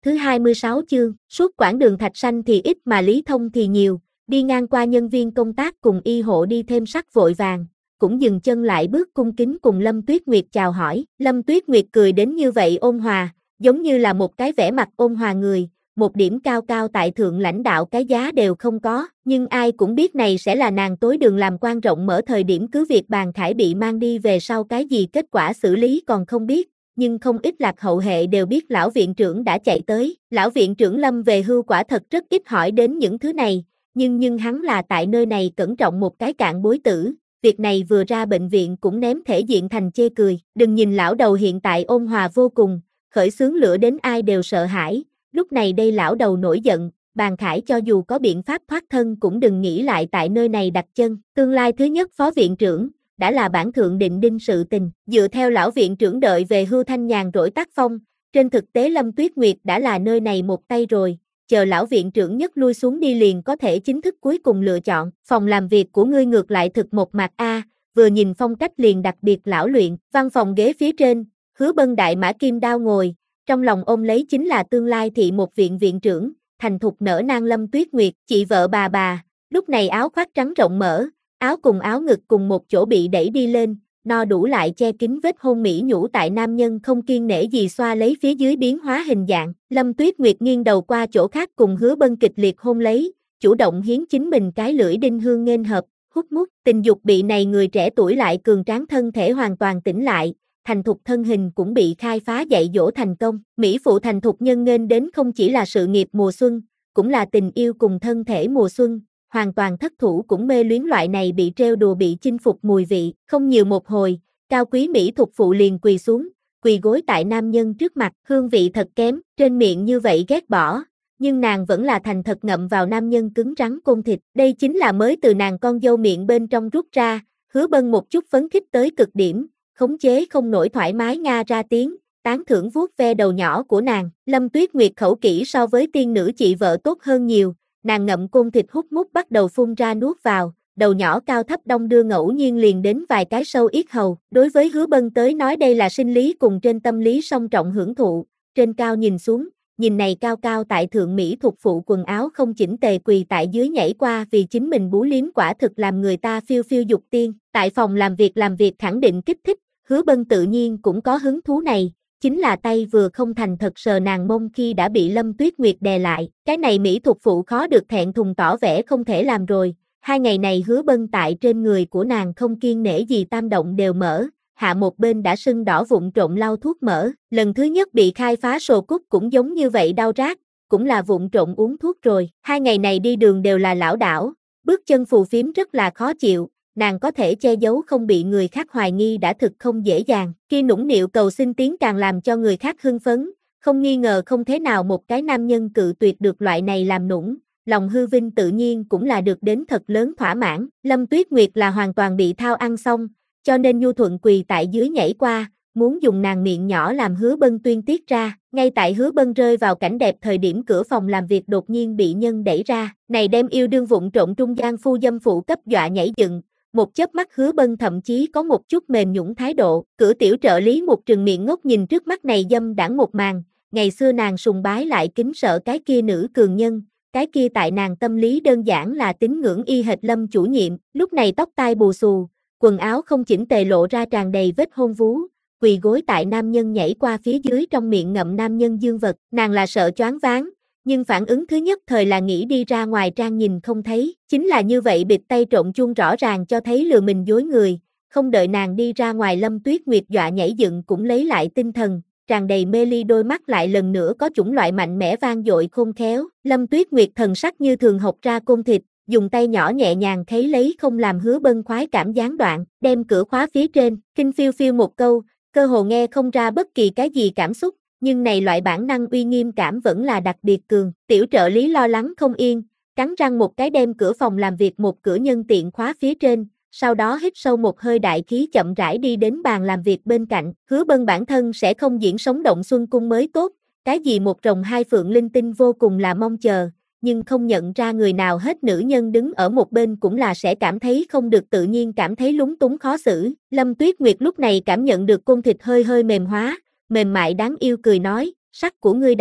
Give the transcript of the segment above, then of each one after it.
Thứ 26 chương, suốt quãng đường Thạch Sanh thì ít mà Lý Thông thì nhiều, đi ngang qua nhân viên công tác cùng y hộ đi thêm sắc vội vàng, cũng dừng chân lại bước cung kính cùng Lâm Tuyết Nguyệt chào hỏi. Lâm Tuyết Nguyệt cười đến như vậy ôn hòa, giống như là một cái vẻ mặt ôn hòa người, một điểm cao cao tại thượng lãnh đạo cái giá đều không có, nhưng ai cũng biết này sẽ là nàng tối đường làm quan rộng mở thời điểm cứ việc Bàn Khải bị mang đi về sau cái gì kết quả xử lý còn không biết. Nhưng không ít lạc hậu hệ đều biết lão viện trưởng đã chạy tới, lão viện trưởng Lâm về hưu quả thật rất ít hỏi đến những thứ này, nhưng hắn là tại nơi này cẩn trọng một cái cạn bối tử, việc này vừa ra bệnh viện cũng ném thể diện thành chê cười, đừng nhìn lão đầu hiện tại ôn hòa vô cùng, khởi xướng lửa đến ai đều sợ hãi, lúc này đây lão đầu nổi giận, Bàn Khải cho dù có biện pháp thoát thân cũng đừng nghĩ lại tại nơi này đặt chân, tương lai thứ nhất phó viện trưởng đã là bản thượng định đinh sự tình, dựa theo lão viện trưởng đợi về hưu thanh nhàn rỗi tác phong, trên thực tế Lâm Tuyết Nguyệt đã là nơi này một tay rồi, chờ lão viện trưởng nhất lui xuống đi liền có thể chính thức cuối cùng lựa chọn, phòng làm việc của ngươi ngược lại thực một mặt a, vừa nhìn phong cách liền đặc biệt lão luyện, văn phòng ghế phía trên, Hứa Bân đại mã kim đao ngồi, trong lòng ôm lấy chính là tương lai thị một viện viện trưởng, thành thục nở nang Lâm Tuyết Nguyệt, chị vợ bà, lúc này áo khoác trắng rộng mở, áo cùng áo ngực cùng một chỗ bị đẩy đi lên, no đủ lại che kín vết hôn mỹ nhũ tại nam nhân không kiêng nể gì xoa lấy phía dưới biến hóa hình dạng. Lâm Tuyết Nguyệt nghiêng đầu qua chỗ khác cùng Hứa Bân kịch liệt hôn lấy, chủ động hiến chính mình cái lưỡi đinh hương nghênh hợp, hút mút, tình dục bị này người trẻ tuổi lại cường tráng thân thể hoàn toàn tỉnh lại, thành thục thân hình cũng bị khai phá dạy dỗ thành công. Mỹ phụ thành thục nhân nghênh đến không chỉ là sự nghiệp mùa xuân, cũng là tình yêu cùng thân thể mùa xuân. Hoàn toàn thất thủ cũng mê luyến loại này bị trêu đùa bị chinh phục mùi vị, không nhiều một hồi, cao quý mỹ thuộc phụ liền quỳ xuống, quỳ gối tại nam nhân trước mặt, hương vị thật kém, trên miệng như vậy ghét bỏ, nhưng nàng vẫn là thành thật ngậm vào nam nhân cứng rắn côn thịt, đây chính là mới từ nàng con dâu miệng bên trong rút ra, Hứa Bân một chút phấn khích tới cực điểm, khống chế không nổi thoải mái nga ra tiếng, tán thưởng vuốt ve đầu nhỏ của nàng, Lâm Tuyết Nguyệt khẩu kỹ so với tiên nữ chị vợ tốt hơn nhiều. Nàng ngậm côn thịt hút mút bắt đầu phun ra nuốt vào, đầu nhỏ cao thấp đong đưa ngẫu nhiên liền đến vài cái sâu yết hầu. Đối với Hứa Bân tới nói đây là sinh lý cùng trên tâm lý song trọng hưởng thụ, trên cao nhìn xuống, nhìn này cao cao tại thượng Mỹ thuộc phụ quần áo không chỉnh tề quỳ tại dưới nhảy qua vì chính mình bú liếm quả thực làm người ta phiêu phiêu dục tiên. Tại phòng làm việc khẳng định kích thích, Hứa Bân tự nhiên cũng có hứng thú này. Chính là tay vừa không thành thật sờ nàng mông khi đã bị Lâm Tuyết Nguyệt đè lại, cái này Mỹ thuộc phụ khó được thẹn thùng tỏ vẻ không thể làm rồi, 2 ngày này Hứa Bân tại trên người của nàng không kiêng nể gì tam động đều mở, hạ một bên đã sưng đỏ vụn trộn lau thuốc mỡ, lần thứ nhất bị khai phá sồ cút cũng giống như vậy đau rát, cũng là vụn trộn uống thuốc rồi, 2 ngày này đi đường đều là lảo đảo, bước chân phù phiếm rất là khó chịu. Nàng có thể che giấu không bị người khác hoài nghi đã thực không dễ dàng, khi nũng nịu cầu xin tiếng càng làm cho người khác hưng phấn, không nghi ngờ không thế nào một cái nam nhân cự tuyệt được loại này làm nũng, lòng hư vinh tự nhiên cũng là được đến thật lớn thỏa mãn. Lâm Tuyết Nguyệt là hoàn toàn bị thao ăn xong, cho nên nhu thuận quỳ tại dưới nhảy qua, muốn dùng nàng miệng nhỏ làm Hứa Bân tuyên tiết ra, ngay tại Hứa Bân rơi vào cảnh đẹp thời điểm cửa phòng làm việc đột nhiên bị nhân đẩy ra, này đem yêu đương vụng trộn trung gian phu dâm phụ cấp dọa nhảy dựng. Một chớp mắt Hứa Bân thậm chí có một chút mềm nhũn thái độ, cửa tiểu trợ lý một trừng miệng ngốc nhìn trước mắt này dâm đãng một màn, ngày xưa nàng sùng bái lại kính sợ cái kia nữ cường nhân, cái kia tại nàng tâm lý đơn giản là tín ngưỡng y hệt Lâm chủ nhiệm, lúc này tóc tai bù xù, quần áo không chỉnh tề lộ ra tràn đầy vết hôn vú, quỳ gối tại nam nhân nhảy qua phía dưới trong miệng ngậm nam nhân dương vật, nàng là sợ choáng váng. Nhưng phản ứng thứ nhất thời là nghĩ đi ra ngoài trang nhìn không thấy, chính là như vậy bịt tay trộn chuông rõ ràng cho thấy lừa mình dối người, không đợi nàng đi ra ngoài Lâm Tuyết Nguyệt dọa nhảy dựng cũng lấy lại tinh thần, tràn đầy mê ly đôi mắt lại lần nữa có chủng loại mạnh mẽ vang dội khôn khéo, Lâm Tuyết Nguyệt thần sắc như thường học ra côn thịt, dùng tay nhỏ nhẹ nhàng khấy lấy không làm Hứa Bân khoái cảm gián đoạn, đem cửa khóa phía trên, kinh phiêu phiêu một câu, cơ hồ nghe không ra bất kỳ cái gì cảm xúc. Nhưng này loại bản năng uy nghiêm cảm vẫn là đặc biệt cường, tiểu trợ lý lo lắng không yên, cắn răng một cái đem cửa phòng làm việc một cửa nhân tiện khóa phía trên, sau đó hít sâu một hơi đại khí chậm rãi đi đến bàn làm việc bên cạnh, Hứa Bân bản thân sẽ không diễn sống động xuân cung mới tốt, cái gì một rồng hai phượng linh tinh vô cùng là mong chờ, nhưng không nhận ra người nào hết nữ nhân đứng ở một bên cũng là sẽ cảm thấy không được tự nhiên cảm thấy lúng túng khó xử, Lâm Tuyết Nguyệt lúc này cảm nhận được côn thịt hơi hơi mềm hóa, mềm mại đáng yêu cười nói, sắc của ngươi đảm,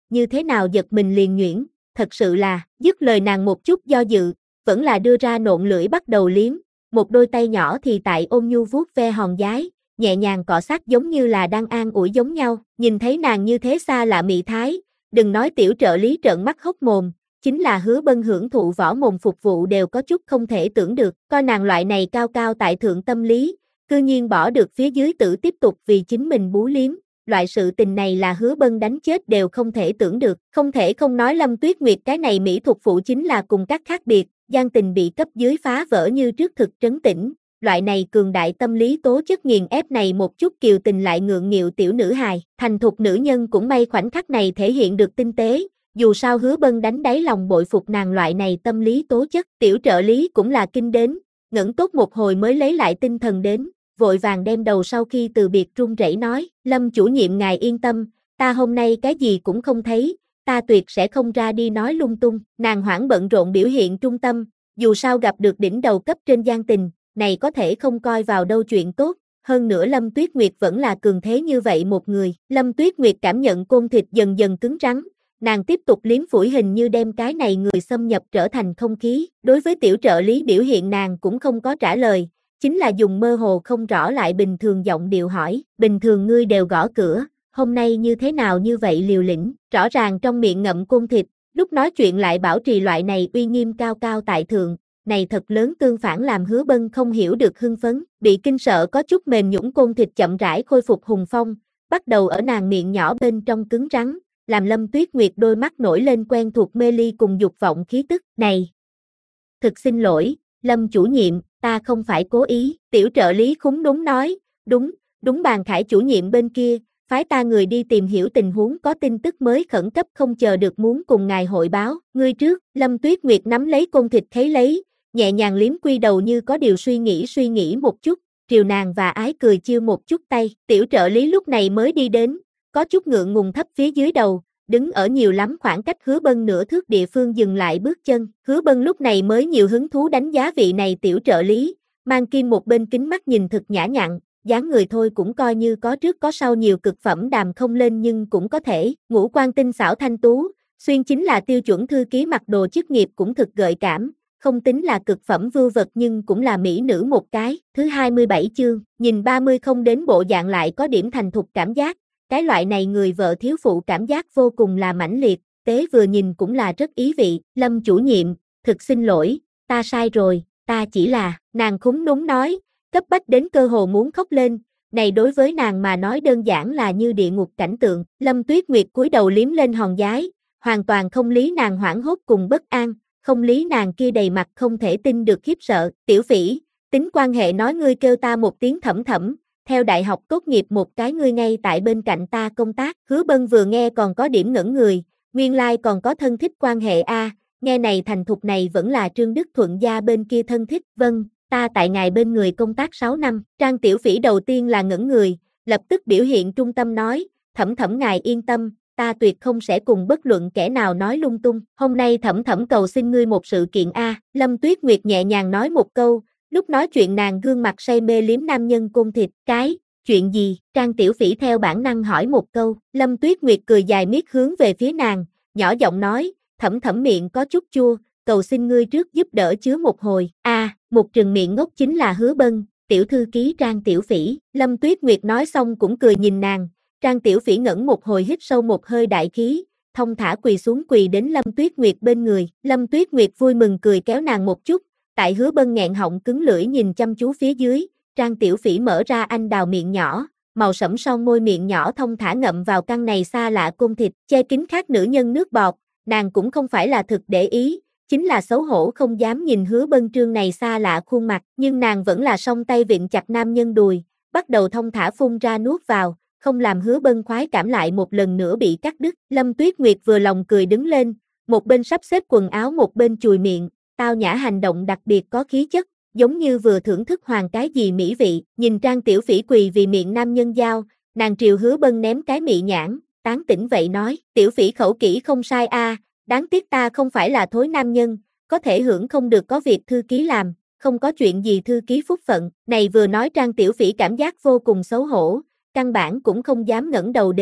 như thế nào giật mình liền nhuyễn, thật sự là, dứt lời nàng một chút do dự, vẫn là đưa ra nộn lưỡi bắt đầu liếm, một đôi tay nhỏ thì tại ôm nhu vuốt ve hòn giái, nhẹ nhàng cọ sát giống như là đang an ủi giống nhau, nhìn thấy nàng như thế xa lạ mị thái, đừng nói tiểu trợ lý trợn mắt hốc mồm, chính là Hứa Bân hưởng thụ võ mồm phục vụ đều có chút không thể tưởng được, coi nàng loại này cao cao tại thượng tâm lý, cư nhiên bỏ được phía dưới tử tiếp tục vì chính mình bú liếm, loại sự tình này là Hứa Bân đánh chết đều không thể tưởng được, không thể không nói Lâm Tuyết Nguyệt cái này mỹ thuật phụ chính là cùng các khác biệt, gian tình bị cấp dưới phá vỡ như trước thực trấn tĩnh, loại này cường đại tâm lý tố chất nghiền ép này một chút kiều tình lại ngượng nghịu tiểu nữ hài, thành thục nữ nhân cũng may khoảnh khắc này thể hiện được tinh tế, dù sao Hứa Bân đánh đáy lòng bội phục nàng loại này tâm lý tố chất, tiểu trợ lý cũng là kinh đến, ngẩn tốt một hồi mới lấy lại tinh thần đến, vội vàng đem đầu sau khi từ biệt run rẩy nói, Lâm chủ nhiệm ngài yên tâm, ta hôm nay cái gì cũng không thấy, ta tuyệt sẽ không ra đi nói lung tung, nàng hoảng bận rộn biểu hiện trung tâm, dù sao gặp được đỉnh đầu cấp trên gian tình, này có thể không coi vào đâu chuyện tốt, hơn nữa Lâm Tuyết Nguyệt vẫn là cường thế như vậy một người, Lâm Tuyết Nguyệt cảm nhận côn thịt dần dần cứng rắn, nàng tiếp tục liếm phủi hình như đem cái này người xâm nhập trở thành không khí, đối với tiểu trợ lý biểu hiện nàng cũng không có trả lời, chính là dùng mơ hồ không rõ lại bình thường giọng điệu hỏi, bình thường ngươi đều gõ cửa, hôm nay như thế nào như vậy liều lĩnh, rõ ràng trong miệng ngậm côn thịt, lúc nói chuyện lại bảo trì loại này uy nghiêm cao cao tại thượng, này thật lớn tương phản làm Hứa Bân không hiểu được hưng phấn, bị kinh sợ có chút mềm nhũn côn thịt chậm rãi khôi phục hùng phong, bắt đầu ở nàng miệng nhỏ bên trong cứng rắn, làm Lâm Tuyết Nguyệt đôi mắt nổi lên quen thuộc mê ly cùng dục vọng khí tức, này. Thực xin lỗi, Lâm chủ nhiệm, ta không phải cố ý, tiểu trợ lý khúng đúng nói, đúng Bàn Khải chủ nhiệm bên kia, phái ta người đi tìm hiểu tình huống có tin tức mới khẩn cấp không chờ được muốn cùng ngài hội báo, ngươi trước, Lâm Tuyết Nguyệt nắm lấy côn thịt khấy lấy, nhẹ nhàng liếm quy đầu như có điều suy nghĩ một chút, triều nàng và ái cười chiêu một chút tay, tiểu trợ lý lúc này mới đi đến, có chút ngượng ngùng thấp phía dưới đầu, đứng ở nhiều lắm khoảng cách Hứa Bân nửa thước địa phương dừng lại bước chân, Hứa Bân lúc này mới nhiều hứng thú đánh giá vị này tiểu trợ lý, mang kim một bên kính mắt nhìn thực nhã nhặn, dáng người thôi cũng coi như có trước có sau nhiều cực phẩm đàm không lên nhưng cũng có thể, ngũ quan tinh xảo thanh tú, xuyên chính là tiêu chuẩn thư ký mặc đồ chức nghiệp cũng thực gợi cảm, không tính là cực phẩm vưu vật nhưng cũng là mỹ nữ một cái, thứ 27 chương, nhìn 30 không đến bộ dạng lại có điểm thành thục cảm giác, cái loại này người vợ thiếu phụ cảm giác vô cùng là mãnh liệt, tế vừa nhìn cũng là rất ý vị, Lâm chủ nhiệm, thực xin lỗi, ta sai rồi, ta chỉ là, nàng khúng núng nói, cấp bách đến cơ hồ muốn khóc lên, này đối với nàng mà nói đơn giản là như địa ngục cảnh tượng, Lâm Tuyết Nguyệt cúi đầu liếm lên hòn giái, hoàn toàn không lý nàng hoảng hốt cùng bất an, không lý nàng kia đầy mặt không thể tin được khiếp sợ, tiểu phỉ, tính quan hệ nói ngươi kêu ta một tiếng thẩm thẩm, theo đại học tốt nghiệp một cái ngươi ngay tại bên cạnh ta công tác, Hứa Bân vừa nghe còn có điểm ngẩn người, nguyên lai còn có thân thích quan hệ a, nghe này thành thục này vẫn là Trương Đức Thuận gia bên kia thân thích, vâng, ta tại ngài bên người công tác 6 năm, Trang Tiểu Phỉ đầu tiên là ngẩn người, lập tức biểu hiện trung tâm nói, thẩm thẩm ngài yên tâm, ta tuyệt không sẽ cùng bất luận kẻ nào nói lung tung, hôm nay thẩm thẩm cầu xin ngươi một sự kiện a, Lâm Tuyết Nguyệt nhẹ nhàng nói một câu, lúc nói chuyện nàng gương mặt say mê liếm nam nhân côn thịt, cái, chuyện gì, Trang Tiểu Phỉ theo bản năng hỏi một câu, Lâm Tuyết Nguyệt cười dài miết hướng về phía nàng, nhỏ giọng nói, thẩm thẩm miệng có chút chua, cầu xin ngươi trước giúp đỡ chứa một hồi, một trừng miệng ngốc chính là Hứa Bân, tiểu thư ký Trang Tiểu Phỉ, Lâm Tuyết Nguyệt nói xong cũng cười nhìn nàng, Trang Tiểu Phỉ ngẩn một hồi hít sâu một hơi đại khí, thông thả quỳ xuống quỳ đến Lâm Tuyết Nguyệt bên người, Lâm Tuyết Nguyệt vui mừng cười kéo nàng một chút, tại Hứa Bân nghẹn họng cứng lưỡi nhìn chăm chú phía dưới, Trang Tiểu Phỉ mở ra anh đào miệng nhỏ, màu sẫm son môi miệng nhỏ thông thả ngậm vào căn này xa lạ côn thịt, che kín khác nữ nhân nước bọt, nàng cũng không phải là thực để ý, chính là xấu hổ không dám nhìn Hứa Bân trương này xa lạ khuôn mặt, nhưng nàng vẫn là song tay vịn chặt nam nhân đùi, bắt đầu thông thả phun ra nuốt vào, không làm Hứa Bân khoái cảm lại một lần nữa bị cắt đứt. Lâm Tuyết Nguyệt vừa lòng cười đứng lên, một bên sắp xếp quần áo một bên chùi miệng, tao nhã hành động đặc biệt có khí chất, giống như vừa thưởng thức hoàng cái gì mỹ vị, nhìn Trang Tiểu Phỉ quỳ vì miệng nam nhân giao, nàng triều Hứa Bân ném cái mị nhãn, tán tỉnh vậy nói, Tiểu Phỉ khẩu kỹ không sai a, đáng tiếc ta không phải là thối nam nhân, có thể hưởng không được có việc thư ký làm, không có chuyện gì thư ký phúc phận, này vừa nói Trang Tiểu Phỉ cảm giác vô cùng xấu hổ, căn bản cũng không dám ngẩng đầu đến,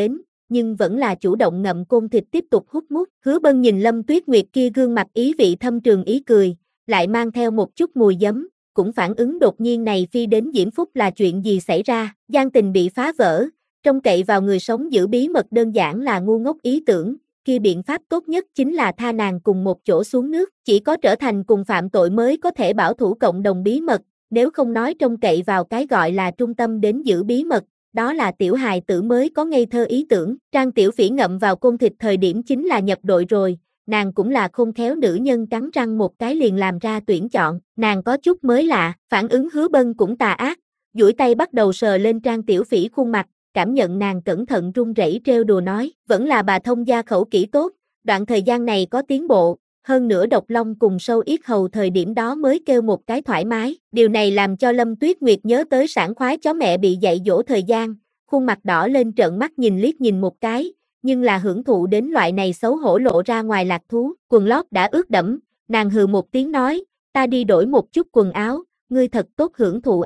nhưng vẫn là chủ động ngậm côn thịt tiếp tục hút mút. Hứa Bân nhìn Lâm Tuyết Nguyệt kia gương mặt ý vị thâm trường ý cười, lại mang theo một chút mùi giấm, cũng phản ứng đột nhiên này phi đến Diễm Phúc là chuyện gì xảy ra, gian tình bị phá vỡ, trông cậy vào người sống giữ bí mật đơn giản là ngu ngốc ý tưởng, kia biện pháp tốt nhất chính là tha nàng cùng một chỗ xuống nước, chỉ có trở thành cùng phạm tội mới có thể bảo thủ cộng đồng bí mật, nếu không nói trông cậy vào cái gọi là trung tâm đến giữ bí mật, đó là tiểu hài tử mới có ngây thơ ý tưởng. Trang Tiểu Phỉ ngậm vào côn thịt thời điểm chính là nhập đội rồi, nàng cũng là khôn khéo nữ nhân, cắn răng một cái liền làm ra tuyển chọn, nàng có chút mới lạ, phản ứng Hứa Bân cũng tà ác, duỗi tay bắt đầu sờ lên Trang Tiểu Phỉ khuôn mặt, cảm nhận nàng cẩn thận run rẩy trêu đùa nói, vẫn là bà thông gia khẩu kỹ tốt, đoạn thời gian này có tiến bộ, hơn nữa độc long cùng sâu yết hầu thời điểm đó mới kêu một cái thoải mái, điều này làm cho Lâm Tuyết Nguyệt nhớ tới sảng khoái chó mẹ bị dạy dỗ thời gian, khuôn mặt đỏ lên trợn mắt nhìn liếc nhìn một cái, nhưng là hưởng thụ đến loại này xấu hổ lộ ra ngoài lạc thú, quần lót đã ướt đẫm, nàng hừ một tiếng nói, ta đi đổi một chút quần áo, ngươi thật tốt hưởng thụ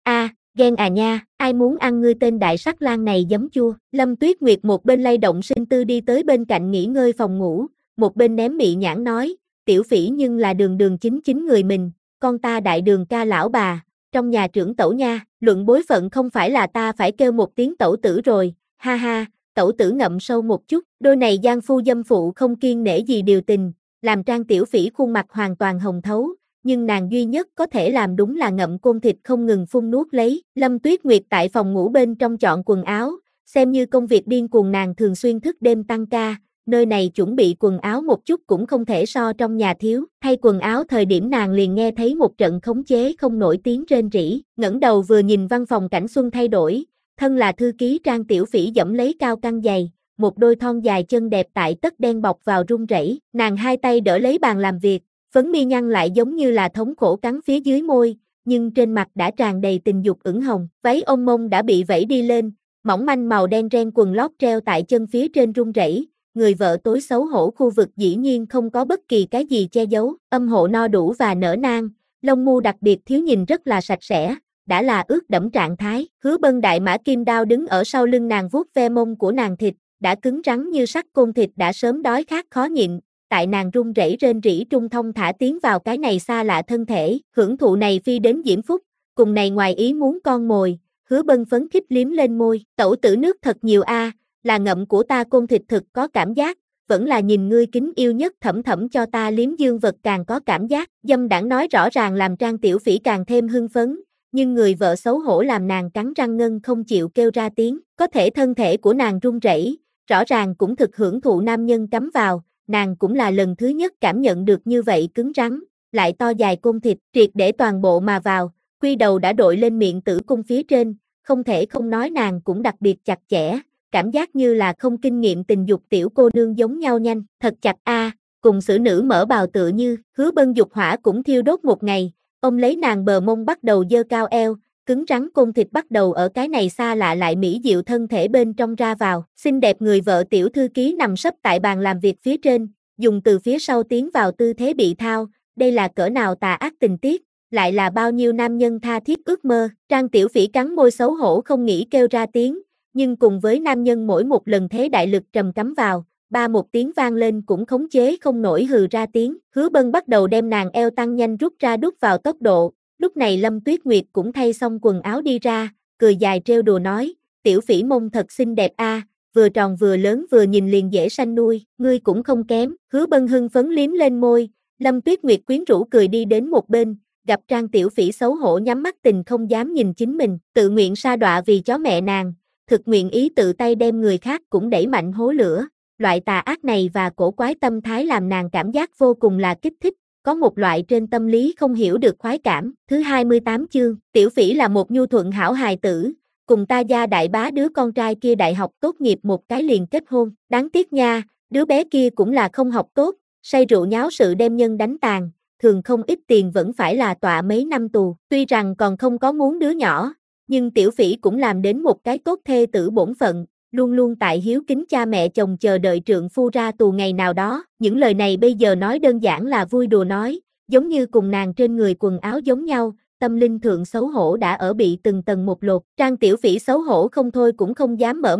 ghen à nha, ai muốn ăn ngươi tên đại sắc lang này giấm chua. Lâm Tuyết Nguyệt một bên lay động sinh tư đi tới bên cạnh nghỉ ngơi phòng ngủ, một bên ném mị nhãn nói, Tiểu Phỉ nhưng là đường đường chính chính người mình, con ta đại đường ca lão bà, trong nhà trưởng tẩu nha, luận bối phận không phải là ta phải kêu một tiếng tẩu tử rồi, ha ha, tẩu tử ngậm sâu một chút, đôi này giang phu dâm phụ không kiêng nể gì điều tình, làm Trang Tiểu Phỉ khuôn mặt hoàn toàn hồng thấu, nhưng nàng duy nhất có thể làm đúng là ngậm côn thịt không ngừng phun nuốt lấy. Lâm Tuyết Nguyệt tại phòng ngủ bên trong chọn quần áo, xem như công việc điên cuồng, nàng thường xuyên thức đêm tăng ca, nơi này chuẩn bị quần áo một chút cũng không thể so trong nhà thiếu, thay quần áo thời điểm nàng liền nghe thấy một trận khống chế không nổi tiếng rên rỉ, ngẩng đầu vừa nhìn văn phòng cảnh xuân thay đổi, thân là thư ký Trang Tiểu Phỉ dẫm lấy cao căng giày, một đôi thon dài chân đẹp tại tất đen bọc vào run rẩy, nàng hai tay đỡ lấy bàn làm việc, phấn mi nhăn lại giống như là thống khổ cắn phía dưới môi, nhưng trên mặt đã tràn đầy tình dục ửng hồng, váy ôm mông đã bị vẫy đi lên, mỏng manh màu đen ren quần lót treo tại chân phía trên run rẩy, người vợ tối xấu hổ khu vực dĩ nhiên không có bất kỳ cái gì che giấu, âm hộ no đủ và nở nang, lông mu đặc biệt thiếu nhìn rất là sạch sẽ, đã là ướt đẫm trạng thái. Hứa Bân đại mã kim đao đứng ở sau lưng nàng vuốt ve mông của nàng, thịt đã cứng rắn như sắt, côn thịt đã sớm đói khát khó nhịn, tại nàng run rẩy rên rỉ trung thông thả tiến vào cái này xa lạ thân thể, hưởng thụ này phi đến Diễm Phúc, cùng này ngoài ý muốn con mồi. Hứa Bân phấn khích liếm lên môi, tẩu tử nước thật nhiều là ngậm của ta côn thịt thực có cảm giác, vẫn là nhìn ngươi kính yêu nhất thẩm thẩm cho ta liếm dương vật càng có cảm giác. Dâm đảng nói rõ ràng làm Trang Tiểu Phỉ càng thêm hưng phấn, nhưng người vợ xấu hổ làm nàng cắn răng ngân không chịu kêu ra tiếng, có thể thân thể của nàng run rẩy, rõ ràng cũng thực hưởng thụ nam nhân cắm vào, nàng cũng là lần thứ nhất cảm nhận được như vậy cứng rắn, lại to dài côn thịt, triệt để toàn bộ mà vào, quy đầu đã đội lên miệng tử cung phía trên, không thể không nói nàng cũng đặc biệt chặt chẽ, cảm giác như là không kinh nghiệm tình dục tiểu cô nương giống nhau nhanh, thật chặt cùng xử nữ mở bào tựa như. Hứa Bân dục hỏa cũng thiêu đốt một ngày, ôm lấy nàng bờ mông bắt đầu dơ cao eo, cứng rắn côn thịt bắt đầu ở cái này xa lạ lại mỹ diệu thân thể bên trong ra vào, xinh đẹp người vợ tiểu thư ký nằm sấp tại bàn làm việc phía trên, dùng từ phía sau tiến vào tư thế bị thao, đây là cỡ nào tà ác tình tiết, lại là bao nhiêu nam nhân tha thiết ước mơ. Trang Tiểu Phỉ cắn môi xấu hổ không nghĩ kêu ra tiếng, nhưng cùng với nam nhân mỗi một lần thế đại lực trầm cắm vào, ba một tiếng vang lên cũng khống chế không nổi hừ ra tiếng. Hứa Bân bắt đầu đem nàng eo tăng nhanh rút ra đút vào tốc độ, lúc này Lâm Tuyết Nguyệt cũng thay xong quần áo đi ra, cười dài trêu đùa nói, Tiểu Phỉ mông thật xinh đẹp vừa tròn vừa lớn vừa nhìn liền dễ sanh nuôi, ngươi cũng không kém. Hứa Bân hưng phấn liếm lên môi, Lâm Tuyết Nguyệt quyến rũ cười đi đến một bên, gặp Trang Tiểu Phỉ xấu hổ nhắm mắt tình không dám nhìn chính mình, tự nguyện sa đọa vì chó mẹ nàng, thực nguyện ý tự tay đem người khác cũng đẩy mạnh hố lửa, loại tà ác này và cổ quái tâm thái làm nàng cảm giác vô cùng là kích thích, có một loại trên tâm lý không hiểu được khoái cảm. Thứ 28 chương, Tiểu Phỉ là một nhu thuận hảo hài tử, cùng ta gia đại bá đứa con trai kia đại học tốt nghiệp một cái liền kết hôn, đáng tiếc nha, đứa bé kia cũng là không học tốt, say rượu nháo sự đem nhân đánh tàn, thường không ít tiền vẫn phải là tọa mấy năm tù, tuy rằng còn không có muốn đứa nhỏ, nhưng Tiểu Phỉ cũng làm đến một cái tốt thê tử bổn phận, luôn luôn tại hiếu kính cha mẹ chồng chờ đợi trượng phu ra tù ngày nào đó. Những lời này bây giờ nói đơn giản là vui đùa nói, giống như cùng nàng trên người quần áo giống nhau, tâm linh thượng xấu hổ đã ở bị từng tầng một lột. Trang Tiểu Phỉ xấu hổ không thôi cũng không dám mở mắt,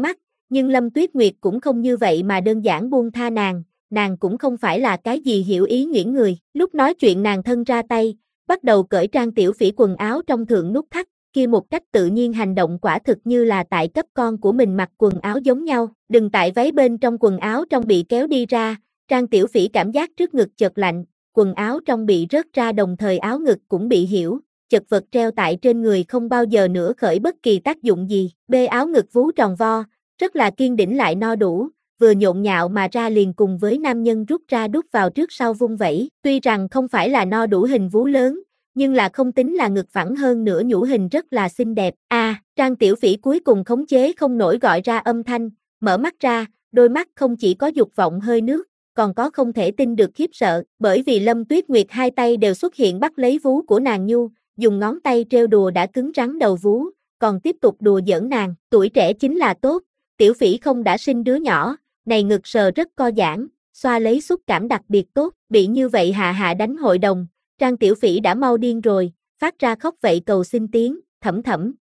Nhưng Lâm Tuyết Nguyệt cũng không như vậy mà đơn giản buông tha nàng cũng không phải là cái gì hiểu ý nhuyễn người. Lúc nói chuyện nàng thân ra tay, bắt đầu cởi Trang Tiểu Phỉ quần áo trong thượng nút thắt, kia một cách tự nhiên hành động quả thực như là tại cấp con của mình mặc quần áo giống nhau. Đừng tại váy bên trong quần áo trong bị kéo đi ra, Trang Tiểu Phỉ cảm giác trước ngực chợt lạnh, quần áo trong bị rớt ra đồng thời áo ngực cũng bị hiểu, chật vật treo tại trên người không bao giờ nữa khởi bất kỳ tác dụng gì. Bê áo ngực vú tròn vo, rất là kiên đỉnh lại no đủ, vừa nhộn nhạo mà ra liền cùng với nam nhân rút ra đút vào trước sau vung vẩy. Tuy rằng không phải là no đủ hình vú lớn, nhưng là không tính là ngực phẳng hơn nữa nhũ hình rất là xinh đẹp. Trang Tiểu Phỉ cuối cùng khống chế không nổi gọi ra âm thanh, mở mắt ra, đôi mắt không chỉ có dục vọng hơi nước, còn có không thể tin được khiếp sợ, bởi vì Lâm Tuyết Nguyệt hai tay đều xuất hiện bắt lấy vú của nàng nhu, dùng ngón tay trêu đùa đã cứng rắn đầu vú, còn tiếp tục đùa giỡn nàng. Tuổi trẻ chính là tốt, Tiểu Phỉ không đã sinh đứa nhỏ, này ngực sờ rất co giãn, xoa lấy xúc cảm đặc biệt tốt, bị như vậy hạ đánh hội đồng, Trang Tiểu Phỉ đã mau điên rồi, phát ra khóc vậy cầu xin tiếng, thẩm thẩm.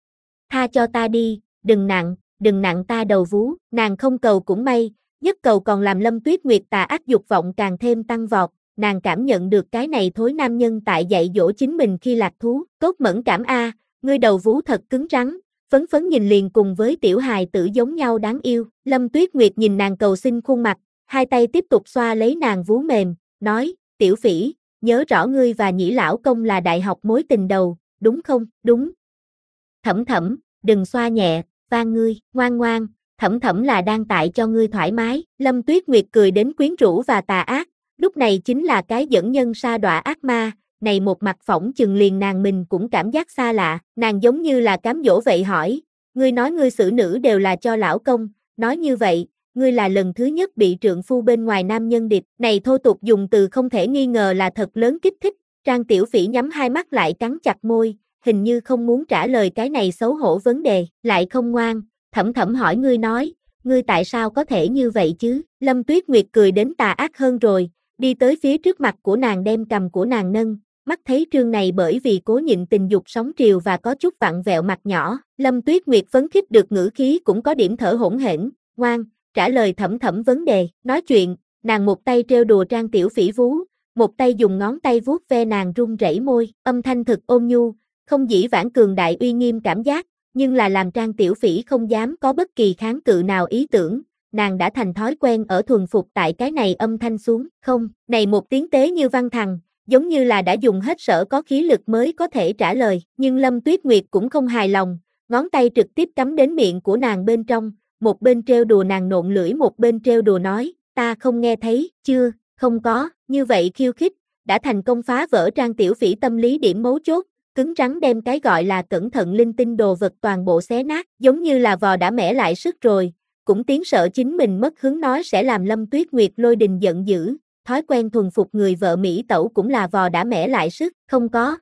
Tha cho ta đi, đừng nặng ta đầu vú, nàng không cầu cũng may, nhất cầu còn làm Lâm Tuyết Nguyệt tà ác dục vọng càng thêm tăng vọt, nàng cảm nhận được cái này thối nam nhân tại dạy dỗ chính mình khi lạc thú, tốt mẫn cảm ngươi đầu vú thật cứng rắn, phấn phấn nhìn liền cùng với tiểu hài tử giống nhau đáng yêu. Lâm Tuyết Nguyệt nhìn nàng cầu xin khuôn mặt, hai tay tiếp tục xoa lấy nàng vú mềm, nói, Tiểu Phỉ, nhớ rõ ngươi và Nhĩ lão công là đại học mối tình đầu, đúng không? Đúng. Thẩm thẩm, đừng xoa nhẹ, van ngươi, ngoan ngoan, thẩm thẩm là đang tại cho ngươi thoải mái. Lâm Tuyết Nguyệt cười đến quyến rũ và tà ác, lúc này chính là cái dẫn nhân sa đọa ác ma, này một mặt phỏng chừng liền nàng mình cũng cảm giác xa lạ, nàng giống như là cám dỗ vậy hỏi, ngươi nói ngươi xử nữ đều là cho lão công, nói như vậy, ngươi là lần thứ nhất bị trượng phu bên ngoài nam nhân điệp, này thô tục dùng từ không thể nghi ngờ là thật lớn kích thích. Trang Tiểu Phỉ nhắm hai mắt lại cắn chặt môi, hình như không muốn trả lời cái này xấu hổ vấn đề, lại không ngoan, thẩm thẩm hỏi ngươi nói, ngươi tại sao có thể như vậy chứ? Lâm Tuyết Nguyệt cười đến tà ác hơn rồi, đi tới phía trước mặt của nàng đem cầm của nàng nâng, mắt thấy trương này bởi vì cố nhịn tình dục sóng triều và có chút vặn vẹo mặt nhỏ, Lâm Tuyết Nguyệt phấn khích được ngữ khí cũng có điểm thở hổn hển, ngoan, trả lời thẩm thẩm vấn đề, nói chuyện, nàng một tay trêu đùa Trang Tiểu Phỉ vú, một tay dùng ngón tay vuốt ve nàng run rẩy môi, âm thanh thực ôn nhu, không dĩ vãng cường đại uy nghiêm cảm giác, nhưng là làm Trang Tiểu Phỉ không dám có bất kỳ kháng cự nào ý tưởng, nàng đã thành thói quen ở thuần phục tại cái này âm thanh xuống, không, này một tiếng tế như văn thằng, giống như là đã dùng hết sở có khí lực mới có thể trả lời, nhưng Lâm Tuyết Nguyệt cũng không hài lòng, ngón tay trực tiếp cắm đến miệng của nàng bên trong, một bên trêu đùa nàng nộn lưỡi một bên trêu đùa nói, ta không nghe thấy, chưa, không có, như vậy khiêu khích, đã thành công phá vỡ Trang Tiểu Phỉ tâm lý điểm mấu chốt, cứng rắn đem cái gọi là cẩn thận linh tinh đồ vật toàn bộ xé nát, giống như là vò đã mẻ lại sức rồi, cũng tiếng sợ chính mình mất hứng nói sẽ làm Lâm Tuyết Nguyệt lôi đình giận dữ, thói quen thuần phục người vợ Mỹ tẩu cũng là vò đã mẻ lại sức, không có.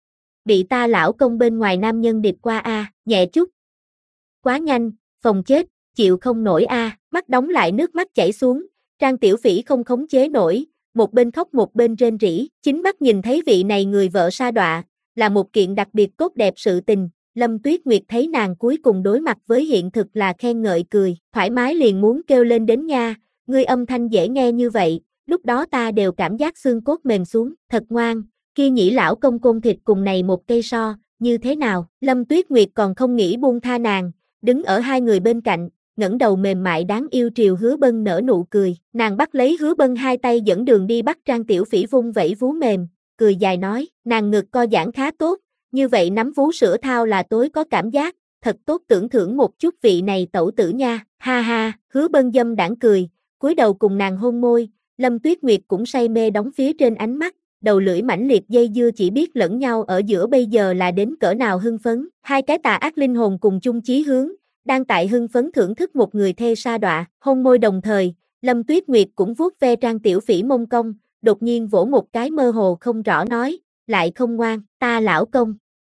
Bị ta lão công bên ngoài nam nhân điệp qua nhẹ chút. Quá nhanh, phòng chết, chịu không nổi mắt đóng lại nước mắt chảy xuống, Trang Tiểu Phỉ không khống chế nổi, một bên khóc một bên rên rỉ, chính mắt nhìn thấy vị này người vợ sa đọa, là một kiện đặc biệt tốt đẹp sự tình, Lâm Tuyết Nguyệt thấy nàng cuối cùng đối mặt với hiện thực là khen ngợi cười, thoải mái liền muốn kêu lên đến nha, ngươi âm thanh dễ nghe như vậy, lúc đó ta đều cảm giác xương cốt mềm xuống, thật ngoan, kia Nhĩ lão công côn thịt cùng này một cây so, như thế nào? Lâm Tuyết Nguyệt còn không nghĩ buông tha nàng, đứng ở hai người bên cạnh, ngẩng đầu mềm mại đáng yêu triều Hứa Bân nở nụ cười, nàng bắt lấy Hứa Bân hai tay dẫn đường đi bắt Trang Tiểu Phỉ vung vẩy vú mềm, cười dài nói, nàng ngực co giãn khá tốt, như vậy nắm vú sữa thao là tối có cảm giác, thật tốt tưởng thưởng một chút vị này tẩu tử nha, ha ha, Hứa Bân dâm đãng cười, cúi đầu cùng nàng hôn môi, Lâm Tuyết Nguyệt cũng say mê đóng phía trên ánh mắt, đầu lưỡi mãnh liệt dây dưa chỉ biết lẫn nhau ở giữa bây giờ là đến cỡ nào hưng phấn, hai cái tà ác linh hồn cùng chung chí hướng, đang tại hưng phấn thưởng thức một người thê sa đọa, hôn môi đồng thời, Lâm Tuyết Nguyệt cũng vuốt ve Trang Tiểu Phỉ mông công, đột nhiên vỗ một cái mơ hồ không rõ nói, lại không ngoan, ta lão công.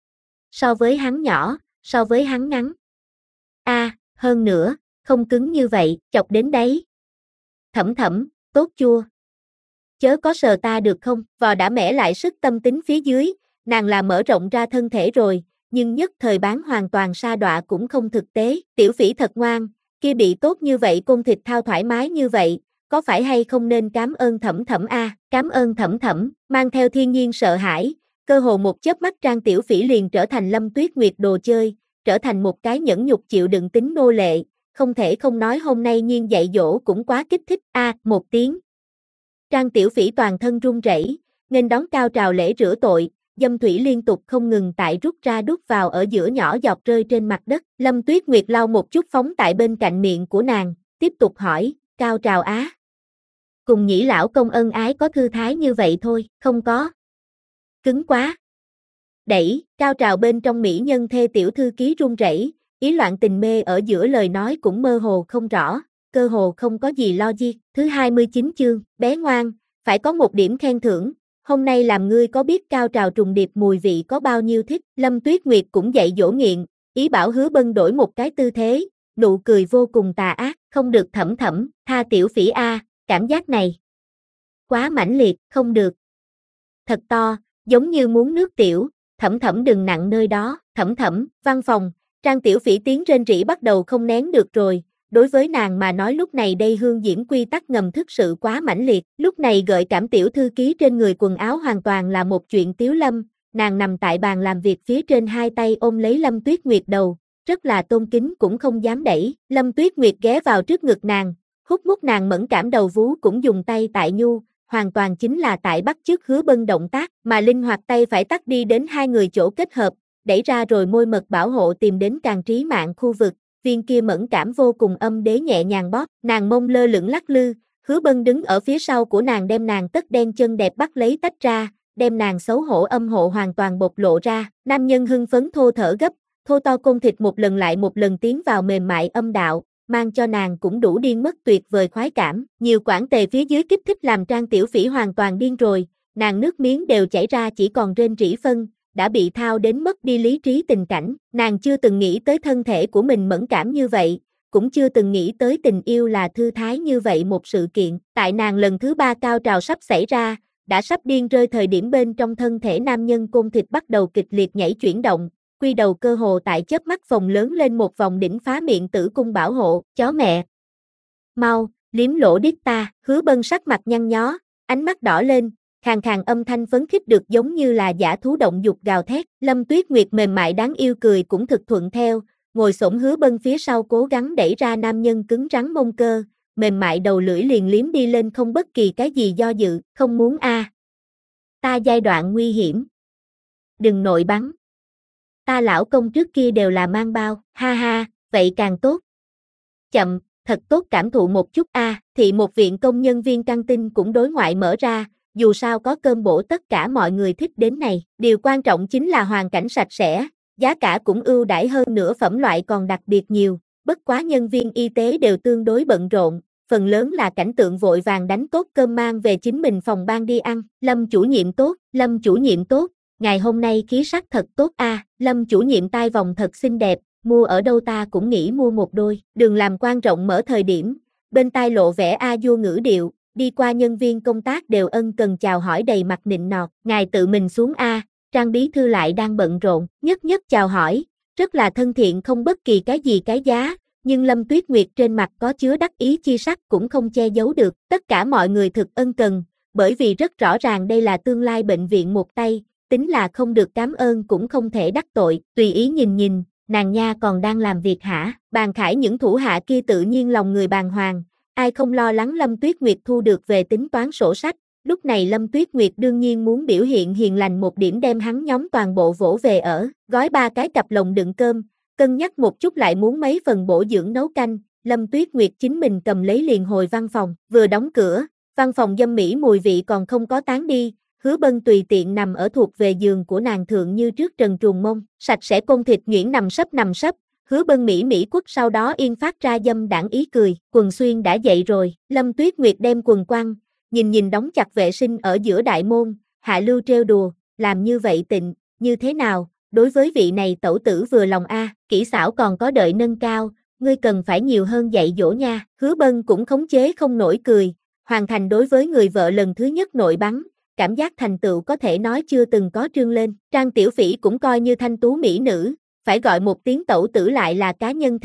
So với hắn nhỏ, so với hắn ngắn. Hơn nữa, không cứng như vậy, chọc đến đấy. Thẩm thẩm, tốt chua. Chớ có sờ ta được không, vò đã mẻ lại sức tâm tính phía dưới, nàng là mở rộng ra thân thể rồi, nhưng nhất thời bán hoàn toàn sa đọa cũng không thực tế, Tiểu Phỉ thật ngoan, kia bị tốt như vậy côn thịt thao thoải mái như vậy, có phải hay không nên cảm ơn Thẩm Thẩm a? Cảm ơn Thẩm Thẩm, mang theo thiên nhiên sợ hãi, cơ hồ một chớp mắt Trang Tiểu Phỉ liền trở thành Lâm Tuyết Nguyệt đồ chơi, trở thành một cái nhẫn nhục chịu đựng tính nô lệ, không thể không nói hôm nay Nhiên dạy dỗ cũng quá kích thích a, một tiếng. Trang Tiểu Phỉ toàn thân run rẩy, nghênh đón cao trào lễ rửa tội, dâm thủy liên tục không ngừng tại rút ra đút vào ở giữa nhỏ giọt rơi trên mặt đất. Lâm Tuyết Nguyệt lau một chút phóng tại bên cạnh miệng của nàng, tiếp tục hỏi, cao trào á. Cùng Nhĩ lão công ân ái có thư thái như vậy thôi, không có. Cứng quá. Đẩy, cao trào bên trong mỹ nhân thê tiểu thư ký run rẩy, ý loạn tình mê ở giữa lời nói cũng mơ hồ không rõ, cơ hồ không có gì logic. Thứ 29 chương, bé ngoan, phải có một điểm khen thưởng, hôm nay làm ngươi có biết cao trào trùng điệp mùi vị có bao nhiêu thích. Lâm Tuyết Nguyệt cũng dạy dỗ nghiện, ý bảo Hứa Bân đổi một cái tư thế, nụ cười vô cùng tà ác, không được Thẩm Thẩm, tha Tiểu Phỉ a, cảm giác này quá mãnh liệt, không được. Thật to, giống như muốn nước tiểu, Thẩm Thẩm đừng nặng nơi đó, Thẩm Thẩm, văn phòng, Trang Tiểu Phỉ tiếng rên rỉ bắt đầu không nén được rồi, đối với nàng mà nói lúc này đây hương diễm quy tắc ngầm thực sự quá mãnh liệt, lúc này gợi cảm tiểu thư ký trên người quần áo hoàn toàn là một chuyện tiếu lâm, nàng nằm tại bàn làm việc phía trên hai tay ôm lấy Lâm Tuyết Nguyệt đầu, rất là tôn kính cũng không dám đẩy, Lâm Tuyết Nguyệt ghé vào trước ngực nàng, hút mút nàng mẫn cảm đầu vú cũng dùng tay tại nhu, hoàn toàn chính là tại bắt chước Hứa Bân động tác, mà linh hoạt tay phải tắt đi đến hai người chỗ kết hợp, đẩy ra rồi môi mật bảo hộ tìm đến càng trí mạng khu vực, viên kia mẫn cảm vô cùng âm đế nhẹ nhàng bóp, nàng mông lơ lửng lắc lư, Hứa Bân đứng ở phía sau của nàng đem nàng tất đen chân đẹp bắt lấy tách ra, đem nàng xấu hổ âm hộ hoàn toàn bộc lộ ra, nam nhân hưng phấn thô thở gấp, thô to côn thịt một lần lại một lần tiến vào mềm mại âm đạo, mang cho nàng cũng đủ điên mất tuyệt vời khoái cảm, nhiều quản tề phía dưới kích thích làm Trang Tiểu Phỉ hoàn toàn điên rồi, nàng nước miếng đều chảy ra chỉ còn rên rỉ phân, đã bị thao đến mất đi lý trí tình cảnh, nàng chưa từng nghĩ tới thân thể của mình mẫn cảm như vậy, cũng chưa từng nghĩ tới tình yêu là thư thái như vậy một sự kiện, tại nàng lần thứ 3 cao trào sắp xảy ra, đã sắp điên rơi thời điểm bên trong thân thể nam nhân côn thịt bắt đầu kịch liệt nhảy chuyển động, quy đầu cơ hồ tại chớp mắt phồng lớn lên một vòng đỉnh phá miệng tử cung bảo hộ, chó mẹ. Mau, liếm lỗ đít ta, Hứa Bân sắc mặt nhăn nhó, ánh mắt đỏ lên, khàn khàn âm thanh phấn khích được giống như là dã thú động dục gào thét, Lâm Tuyết Nguyệt mềm mại đáng yêu cười cũng thực thuận theo, ngồi xổm Hứa Bân phía sau cố gắng đẩy ra nam nhân cứng rắn mông cơ, mềm mại đầu lưỡi liền liếm đi lên không bất kỳ cái gì do dự, không muốn a. Ta giai đoạn nguy hiểm. Đừng nội bắn. Ta lão công trước kia đều là mang bao, ha ha, vậy càng tốt. Chậm, thật tốt cảm thụ một chút a. Thì một viện công nhân viên căng tin cũng đối ngoại mở ra, dù sao có cơm bổ tất cả mọi người thích đến này. Điều quan trọng chính là hoàn cảnh sạch sẽ, giá cả cũng ưu đãi hơn nữa phẩm loại còn đặc biệt nhiều, bất quá nhân viên y tế đều tương đối bận rộn, phần lớn là cảnh tượng vội vàng đánh tốt cơm mang về chính mình phòng ban đi ăn. Lâm chủ nhiệm tốt, Lâm chủ nhiệm tốt. Ngày hôm nay khí sắc thật tốt a, Lâm chủ nhiệm tai vòng thật xinh đẹp, mua ở đâu ta cũng nghĩ mua một đôi. Đường làm quan rộng mở thời điểm, bên tai lộ vẻ a vua ngữ điệu, đi qua nhân viên công tác đều ân cần chào hỏi đầy mặt nịnh nọt, ngài tự mình xuống a, Trang bí thư lại đang bận rộn, nhất nhất chào hỏi, rất là thân thiện không bất kỳ cái gì cái giá, nhưng Lâm Tuyết Nguyệt trên mặt có chứa đắc ý chi sắc cũng không che giấu được, tất cả mọi người thực ân cần, bởi vì rất rõ ràng đây là tương lai bệnh viện một tay. Tính là không được cảm ơn cũng không thể đắc tội, tùy ý nhìn nhìn, nàng nha còn đang làm việc hả, Bàn Khải những thủ hạ kia tự nhiên lòng người bàng hoàng, ai không lo lắng Lâm Tuyết Nguyệt thu được về tính toán sổ sách, lúc này Lâm Tuyết Nguyệt đương nhiên muốn biểu hiện hiền lành một điểm đem hắn nhóm toàn bộ vỗ về ở, gói 3 cái cặp lồng đựng cơm, cân nhắc một chút lại muốn mấy phần bổ dưỡng nấu canh, Lâm Tuyết Nguyệt chính mình cầm lấy liền hồi văn phòng, vừa đóng cửa, văn phòng dâm mỹ mùi vị còn không có tán đi. Hứa Bân tùy tiện nằm ở thuộc về giường của nàng thượng như trước trần truồng mông, sạch sẽ côn thịt nhuyễn nằm sấp, Hứa Bân mỹ quất sau đó yên phát ra dâm đãng ý cười, quần xuyên đã dậy rồi, Lâm Tuyết Nguyệt đem quần quăng, nhìn đóng chặt vệ sinh ở giữa đại môn, hạ lưu trêu đùa, làm như vậy tịnh, như thế nào, đối với vị này tẩu tử vừa lòng a, kỹ xảo còn có đợi nâng cao, ngươi cần phải nhiều hơn dạy dỗ nha, Hứa Bân cũng khống chế không nổi cười, hoàn thành đối với người vợ lần thứ nhất nội bắn. Cảm giác thành tựu có thể nói chưa từng có trương lên, Trang Tiểu Phỉ cũng coi như thanh tú mỹ nữ, phải gọi một tiếng tẩu tử lại là cá nhân thê,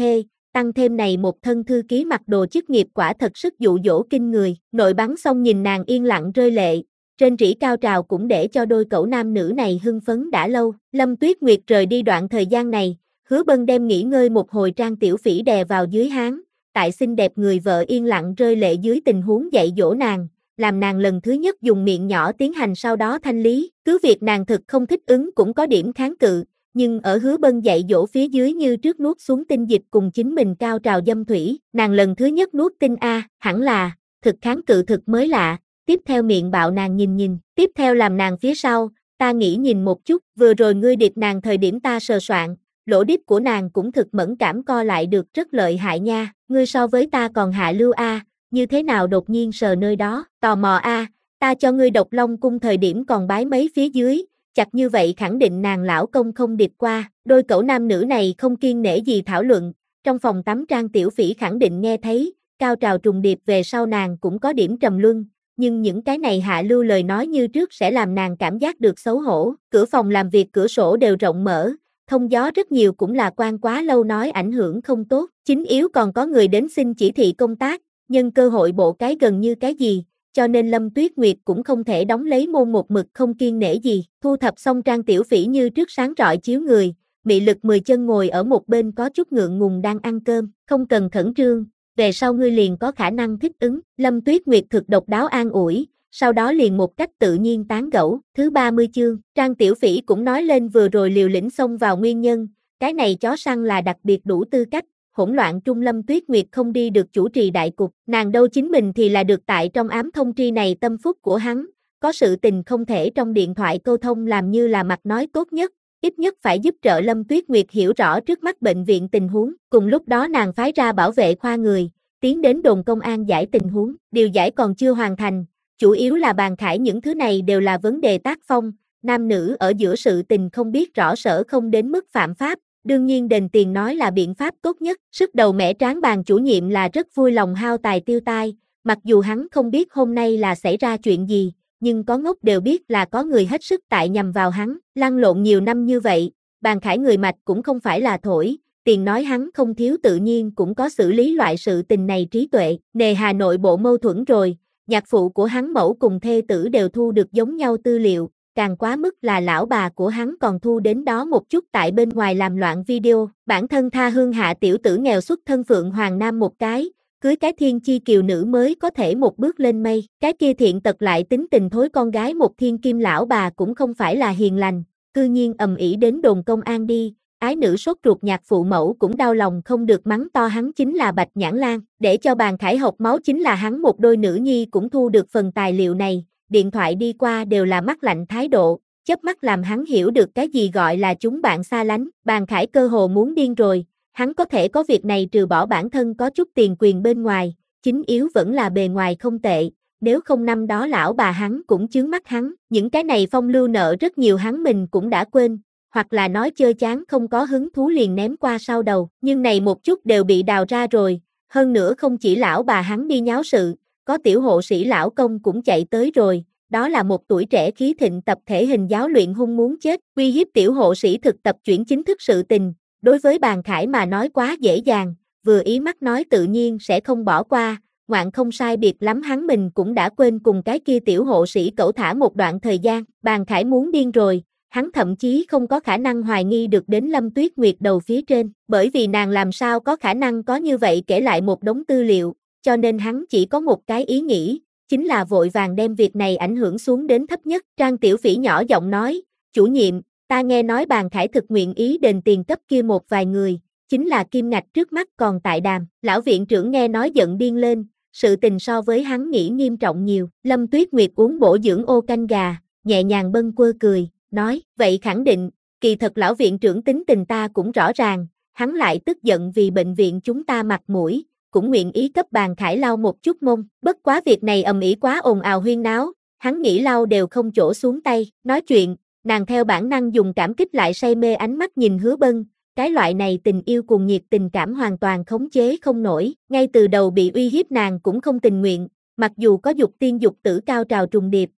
tăng thêm này một thân thư ký mặc đồ chức nghiệp quả thật sức dụ dỗ kinh người. Nội bắn xong nhìn nàng yên lặng rơi lệ, trên rỉ cao trào cũng để cho đôi cẩu nam nữ này hưng phấn đã lâu. Lâm Tuyết Nguyệt rời đi đoạn thời gian này, Hứa Bân đem nghỉ ngơi một hồi Trang Tiểu Phỉ đè vào dưới háng, tại xinh đẹp người vợ yên lặng rơi lệ dưới tình huống dạy dỗ nàng, làm nàng lần thứ nhất dùng miệng nhỏ tiến hành sau đó thanh lý. Cứ việc nàng thực không thích ứng cũng có điểm kháng cự, nhưng ở Hứa Bân dạy dỗ phía dưới như trước nuốt xuống tinh dịch cùng chính mình cao trào dâm thủy, nàng lần thứ nhất nuốt tinh hẳn là, thực kháng cự thực mới lạ. Tiếp theo miệng bạo nàng nhìn, tiếp theo làm nàng phía sau, ta nghĩ nhìn một chút, vừa rồi ngươi điệp nàng thời điểm ta sờ soạn, lỗ đít của nàng cũng thực mẫn cảm co lại được rất lợi hại nha, ngươi so với ta còn hạ lưu như thế nào đột nhiên sờ nơi đó, tò mò ta cho ngươi độc long cung thời điểm còn bái mấy phía dưới, chặt như vậy khẳng định nàng lão công không điệp qua. Đôi cẩu nam nữ này không kiêng nể gì thảo luận, trong phòng tắm Trang Tiểu Phỉ khẳng định nghe thấy, cao trào trùng điệp về sau nàng cũng có điểm trầm luân. Nhưng những cái này hạ lưu lời nói như trước sẽ làm nàng cảm giác được xấu hổ. Cửa phòng làm việc cửa sổ đều rộng mở, thông gió rất nhiều cũng là quan quá lâu nói ảnh hưởng không tốt. Chính yếu còn có người đến xin chỉ thị công tác, nhân cơ hội bộ cái gần như cái gì, cho nên Lâm Tuyết Nguyệt cũng không thể đóng lấy môn một mực không kiêng nể gì. Thu thập xong Trang Tiểu Phỉ như trước sáng rọi chiếu người, mị lực 10 chân ngồi ở một bên có chút ngượng ngùng đang ăn cơm, không cần khẩn trương. Về sau ngươi liền có khả năng thích ứng. Lâm Tuyết Nguyệt thực độc đáo an ủi, sau đó liền một cách tự nhiên tán gẫu. Thứ 30 chương, Trang Tiểu Phỉ cũng nói lên vừa rồi liều lĩnh xông vào nguyên nhân, cái này chó săn là đặc biệt đủ tư cách. Hỗn loạn trung Lâm Tuyết Nguyệt không đi được chủ trì đại cục, nàng đâu chính mình thì là được tại trong ám thông tri này tâm phúc của hắn, có sự tình không thể trong điện thoại câu thông làm như là mặt nói tốt nhất. Ít nhất phải giúp trợ Lâm Tuyết Nguyệt hiểu rõ trước mắt bệnh viện tình huống, cùng lúc đó nàng phái ra bảo vệ khoa người, tiến đến đồn công an giải tình huống, điều giải còn chưa hoàn thành, chủ yếu là bàn khải những thứ này đều là vấn đề tác phong, nam nữ ở giữa sự tình không biết rõ sở không đến mức phạm pháp, đương nhiên đền tiền nói là biện pháp tốt nhất. Sức đầu mẻ tráng bàn chủ nhiệm là rất vui lòng hao tài tiêu tai, mặc dù hắn không biết hôm nay là xảy ra chuyện gì, nhưng có ngốc đều biết là có người hết sức tại nhằm vào hắn, lăn lộn nhiều năm như vậy, bàn khải người mạch cũng không phải là thổi, tiền nói hắn không thiếu tự nhiên cũng có xử lý loại sự tình này trí tuệ. Nề Hà Nội bộ mâu thuẫn rồi, nhạc phụ của hắn mẫu cùng thê tử đều thu được giống nhau tư liệu, càng quá mức là lão bà của hắn còn thu đến đó một chút tại bên ngoài làm loạn video, bản thân tha hương hạ tiểu tử nghèo xuất thân Phượng Hoàng Nam một cái, cưới cái thiên chi kiều nữ mới có thể một bước lên mây, cái kia thiện tật lại tính tình thối con gái một thiên kim lão bà cũng không phải là hiền lành, cư nhiên ầm ĩ đến đồn công an đi, ái nữ sốt ruột nhạc phụ mẫu cũng đau lòng không được mắng to hắn chính là Bạch Nhãn Lan, để cho bàn khải học máu chính là hắn một đôi nữ nhi cũng thu được phần tài liệu này, điện thoại đi qua đều là mắt lạnh thái độ, chớp mắt làm hắn hiểu được cái gì gọi là chúng bạn xa lánh, bàn khải cơ hồ muốn điên rồi. Hắn có thể có việc này trừ bỏ bản thân có chút tiền quyền bên ngoài, chính yếu vẫn là bề ngoài không tệ, nếu không năm đó lão bà hắn cũng chướng mắt hắn, những cái này phong lưu nợ rất nhiều hắn mình cũng đã quên, hoặc là nói chơi chán không có hứng thú liền ném qua sau đầu, nhưng này một chút đều bị đào ra rồi, hơn nữa không chỉ lão bà hắn đi nháo sự, có tiểu hộ sĩ lão công cũng chạy tới rồi, đó là một tuổi trẻ khí thịnh tập thể hình giáo luyện hung muốn chết, uy hiếp tiểu hộ sĩ thực tập chuyển chính thức sự tình. Đối với bàn khải mà nói quá dễ dàng, vừa ý mắt nói tự nhiên sẽ không bỏ qua, ngoạn không sai biệt lắm hắn mình cũng đã quên cùng cái kia tiểu hộ sĩ cẩu thả một đoạn thời gian, bàn khải muốn điên rồi, hắn thậm chí không có khả năng hoài nghi được đến Lâm Tuyết Nguyệt đầu phía trên, bởi vì nàng làm sao có khả năng có như vậy kể lại một đống tư liệu, cho nên hắn chỉ có một cái ý nghĩ, chính là vội vàng đem việc này ảnh hưởng xuống đến thấp nhất. Trang Tiểu Phỉ nhỏ giọng nói, chủ nhiệm, ta nghe nói bàn khải thực nguyện ý đền tiền cấp kia một vài người, chính là kim ngạch trước mắt còn tại đàm. Lão viện trưởng nghe nói giận điên lên, sự tình so với hắn nghĩ nghiêm trọng nhiều. Lâm Tuyết Nguyệt uống bổ dưỡng ô canh gà, nhẹ nhàng bâng quơ cười, nói, vậy khẳng định, kỳ thật lão viện trưởng tính tình ta cũng rõ ràng, hắn lại tức giận vì bệnh viện chúng ta mặt mũi, cũng nguyện ý cấp bàn khải lau một chút mông, bất quá việc này ầm ĩ quá ồn ào huyên náo, hắn nghĩ lau đều không chỗ xuống tay, nói chuyện. Nàng theo bản năng dùng cảm kích lại say mê ánh mắt nhìn Hứa Bân, cái loại này tình yêu cùng nhiệt tình cảm hoàn toàn khống chế không nổi, ngay từ đầu bị uy hiếp nàng cũng không tình nguyện, mặc dù có dục tiên dục tử cao trào trùng điệp,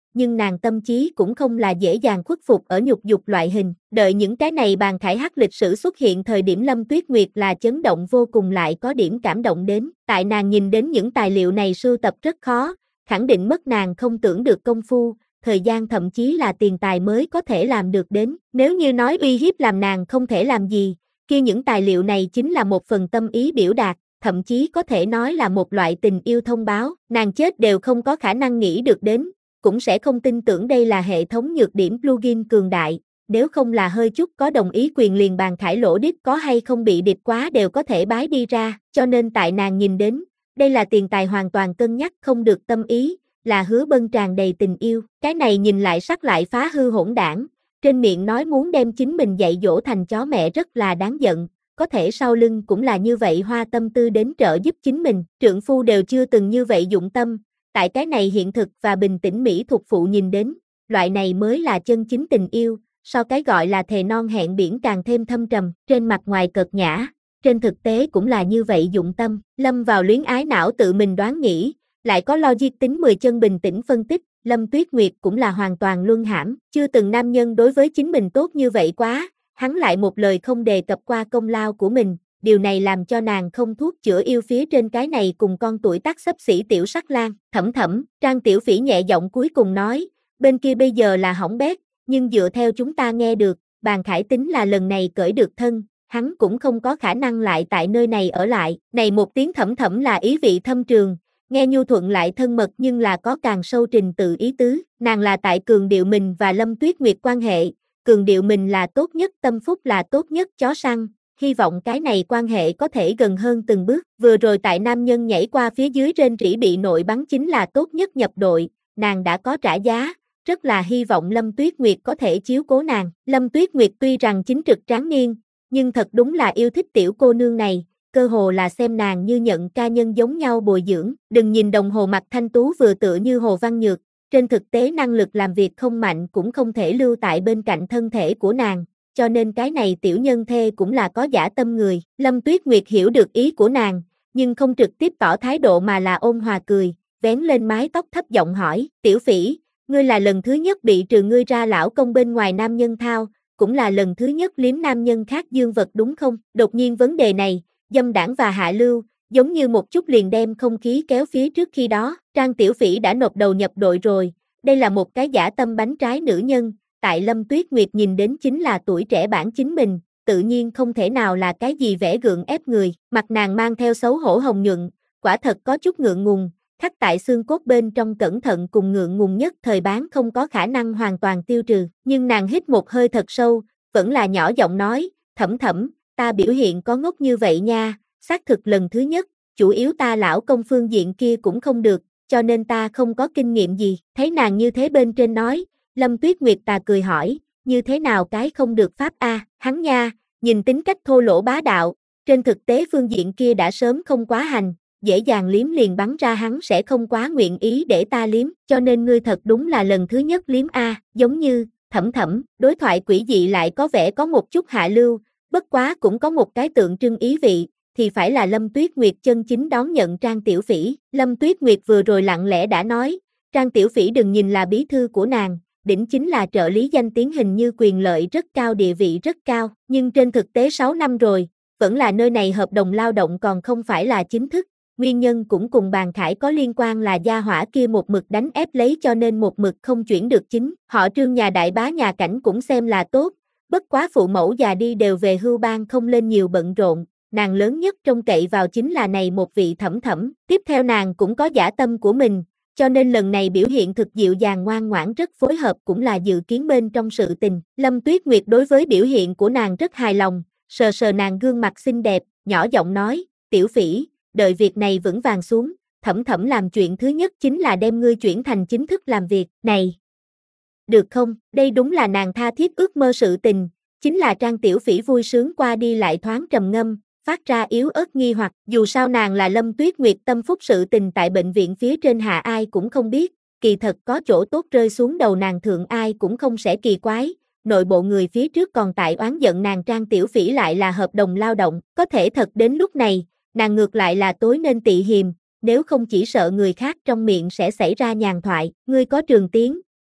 nhưng nàng tâm trí cũng không là dễ dàng khuất phục ở nhục dục loại hình. Đợi những cái này bàn khải hắc lịch sử xuất hiện thời điểm Lâm Tuyết Nguyệt là chấn động vô cùng lại có điểm cảm động đến. Tại nàng nhìn đến những tài liệu này sưu tập rất khó, khẳng định mất nàng không tưởng được công phu, thời gian thậm chí là tiền tài mới có thể làm được đến. Nếu như nói uy hiếp làm nàng không thể làm gì, kia những tài liệu này chính là một phần tâm ý biểu đạt, thậm chí có thể nói là một loại tình yêu thông báo. Nàng chết đều không có khả năng nghĩ được đến, cũng sẽ không tin tưởng đây là hệ thống nhược điểm plugin cường đại, nếu không là hơi chút có đồng ý quyền liền bàn khải lỗ đít có hay không bị điệp quá đều có thể bái đi ra, cho nên tại nàng nhìn đến, đây là tiền tài hoàn toàn cân nhắc không được tâm ý, là Hứa Bân tràn đầy tình yêu, cái này nhìn lại sắc lại phá hư hỗn đảng, trên miệng nói muốn đem chính mình dạy dỗ thành chó mẹ rất là đáng giận, có thể sau lưng cũng là như vậy hoa tâm tư đến trợ giúp chính mình, trượng phu đều chưa từng như vậy dụng tâm, tại cái này hiện thực và bình tĩnh mỹ thuộc phụ nhìn đến, loại này mới là chân chính tình yêu, so cái gọi là thề non hẹn biển càng thêm thâm trầm, trên mặt ngoài cợt nhã, trên thực tế cũng là như vậy dụng tâm, lâm vào luyến ái não tự mình đoán nghĩ, lại có logic tính 10 chân bình tĩnh phân tích, Lâm Tuyết Nguyệt cũng là hoàn toàn luân hãm, chưa từng nam nhân đối với chính mình tốt như vậy quá, hắn lại một lời không đề cập qua công lao của mình, điều này làm cho nàng không thuốc chữa yêu phía trên cái này cùng con tuổi tác xấp xỉ tiểu sắc lang, thẩm thẩm, Trang Tiểu Phỉ nhẹ giọng cuối cùng nói, bên kia bây giờ là hỏng bét, nhưng dựa theo chúng ta nghe được, Bàn Khải tính là lần này cởi được thân, hắn cũng không có khả năng lại tại nơi này ở lại, này một tiếng thẩm thẩm là ý vị thâm trường, nghe nhu thuận lại thân mật nhưng là có càng sâu trình tự ý tứ, nàng là tại cường điệu mình và Lâm Tuyết Nguyệt quan hệ, cường điệu mình là tốt nhất, tâm phúc là tốt nhất, chó săn, hy vọng cái này quan hệ có thể gần hơn từng bước, vừa rồi tại nam nhân nhảy qua phía dưới rên rỉ bị nội bắn chính là tốt nhất nhập đội, nàng đã có trả giá, rất là hy vọng Lâm Tuyết Nguyệt có thể chiếu cố nàng, Lâm Tuyết Nguyệt tuy rằng chính trực tráng niên, nhưng thật đúng là yêu thích tiểu cô nương này, cơ hồ là xem nàng như nhận ca nhân giống nhau bồi dưỡng, đừng nhìn đồng hồ mặt thanh tú vừa tựa như Hồ Văn Nhược, trên thực tế năng lực làm việc không mạnh cũng không thể lưu tại bên cạnh thân thể của nàng, cho nên cái này tiểu nhân thê cũng là có dã tâm người, Lâm Tuyết Nguyệt hiểu được ý của nàng, nhưng không trực tiếp tỏ thái độ mà là ôn hòa cười, vén lên mái tóc thấp giọng hỏi, Tiểu Phỉ, ngươi là lần thứ nhất bị trừ ngươi ra lão công bên ngoài nam nhân thao, cũng là lần thứ nhất liếm nam nhân khác dương vật đúng không? Đột nhiên vấn đề này, dâm đảng và hạ lưu, giống như một chút liền đem không khí kéo phía trước khi đó, Trang Tiểu Phỉ đã nộp đầu nhập đội rồi, đây là một cái dã tâm bánh trái nữ nhân, tại Lâm Tuyết Nguyệt nhìn đến chính là tuổi trẻ bản chính mình, tự nhiên không thể nào là cái gì vẽ gượng ép người, mặt nàng mang theo xấu hổ hồng nhuận, quả thật có chút ngượng ngùng, khắc tại xương cốt bên trong cẩn thận cùng ngượng ngùng nhất thời bán không có khả năng hoàn toàn tiêu trừ, nhưng nàng hít một hơi thật sâu, vẫn là nhỏ giọng nói, thẩm thẩm, ta biểu hiện có ngốc như vậy nha, xác thực lần thứ nhất, chủ yếu ta lão công phương diện kia cũng không được, cho nên ta không có kinh nghiệm gì, thấy nàng như thế bên trên nói, Lâm Tuyết Nguyệt tà cười hỏi, như thế nào cái không được pháp a, hắn nha, nhìn tính cách thô lỗ bá đạo, trên thực tế phương diện kia đã sớm không quá hành, dễ dàng liếm liền bắn ra hắn sẽ không quá nguyện ý để ta liếm, cho nên ngươi thật đúng là lần thứ nhất liếm a, giống như, thẩm thẩm, đối thoại quỷ dị lại có vẻ có một chút hạ lưu, bất quá cũng có một cái tượng trưng ý vị, thì phải là Lâm Tuyết Nguyệt chân chính đón nhận Trang Tiểu Phỉ. Lâm Tuyết Nguyệt vừa rồi lặng lẽ đã nói, Trang Tiểu Phỉ đừng nhìn là bí thư của nàng, đỉnh chính là trợ lý danh tiếng hình như quyền lợi rất cao, địa vị rất cao, nhưng trên thực tế 6 năm rồi, vẫn là nơi này hợp đồng lao động còn không phải là chính thức. Nguyên nhân cũng cùng Bàn Khải có liên quan là gia hỏa kia một mực đánh ép lấy cho nên một mực không chuyển được chính, họ Trương nhà đại bá nhà cảnh cũng xem là tốt, bất quá phụ mẫu già đi đều về hưu ban không lên nhiều bận rộn, nàng lớn nhất trông cậy vào chính là này một vị thẩm thẩm, tiếp theo nàng cũng có dã tâm của mình, cho nên lần này biểu hiện thực dịu dàng ngoan ngoãn rất phối hợp cũng là dự kiến bên trong sự tình. Lâm Tuyết Nguyệt đối với biểu hiện của nàng rất hài lòng, sờ sờ nàng gương mặt xinh đẹp, nhỏ giọng nói, Tiểu Phỉ, đợi việc này vững vàng xuống, thẩm thẩm làm chuyện thứ nhất chính là đem ngươi chuyển thành chính thức làm việc, này. Được không, đây đúng là nàng tha thiết ước mơ sự tình, chính là Trang Tiểu Phỉ vui sướng qua đi lại thoáng trầm ngâm, phát ra yếu ớt nghi hoặc, dù sao nàng là Lâm Tuyết Nguyệt tâm phúc sự tình tại bệnh viện phía trên hạ ai cũng không biết, kỳ thật có chỗ tốt rơi xuống đầu nàng thượng ai cũng không sẽ kỳ quái, nội bộ người phía trước còn tại oán giận nàng Trang Tiểu Phỉ lại là hợp đồng lao động, có thể thật đến lúc này, nàng ngược lại là tối nên tị hiềm, nếu không chỉ sợ người khác trong miệng sẽ xảy ra nhàn thoại, ngươi có trường tiến,